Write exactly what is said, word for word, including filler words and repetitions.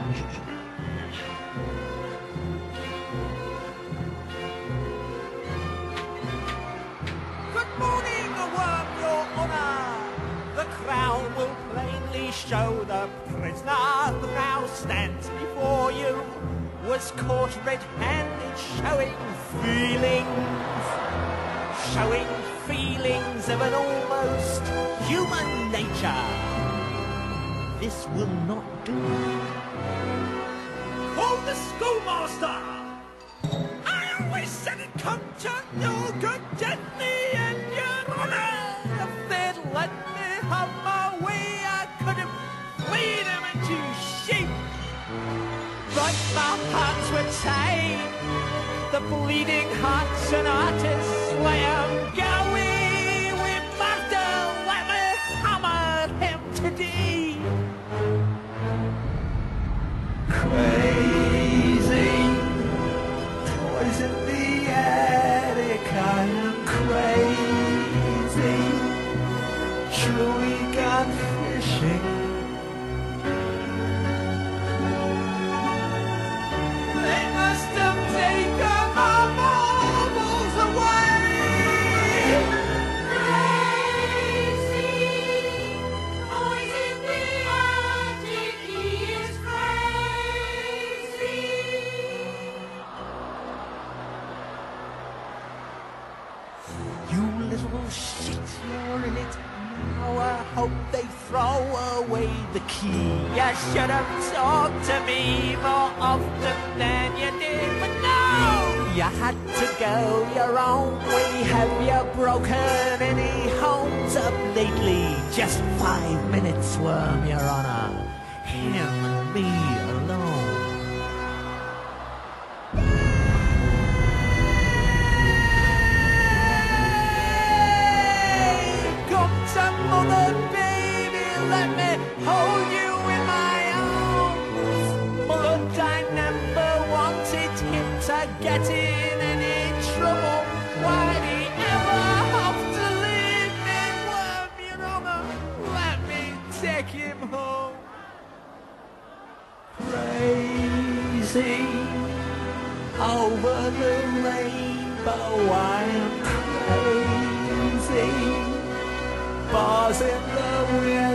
Good morning, worm, your honour. The crown will plainly show the prisoner who now stands before you was caught red-handed showing feelings, showing feelings of an almost human nature. This will not do. Call the schoolmaster! I always said it come to no good, gently, and your honour. If they'd let me have my way, I could have played him into sheep. But my hearts were tied, the bleeding hearts and artists let him go. We must have let me hammer him today. Crazy, poison the attic, I am crazy. Chewy gone fishing. They must have taken my marbles away. Crazy, poison the attic, he is crazy. You little shit, you're in it now. I hope they throw away the key. You should have talked to me more often than you did, but no! You had to go your own way. Have you broken any homes up lately? Just five minutes, worm, your honour. Him and me alone. Come to mother, baby, let me hold you in my arms. Blood, I never wanted him to get in any trouble. Why'd he ever have to leave me, worm, your honour? Let me take him home. Crazy, over the rainbow, I am crazy. Bars in the wind.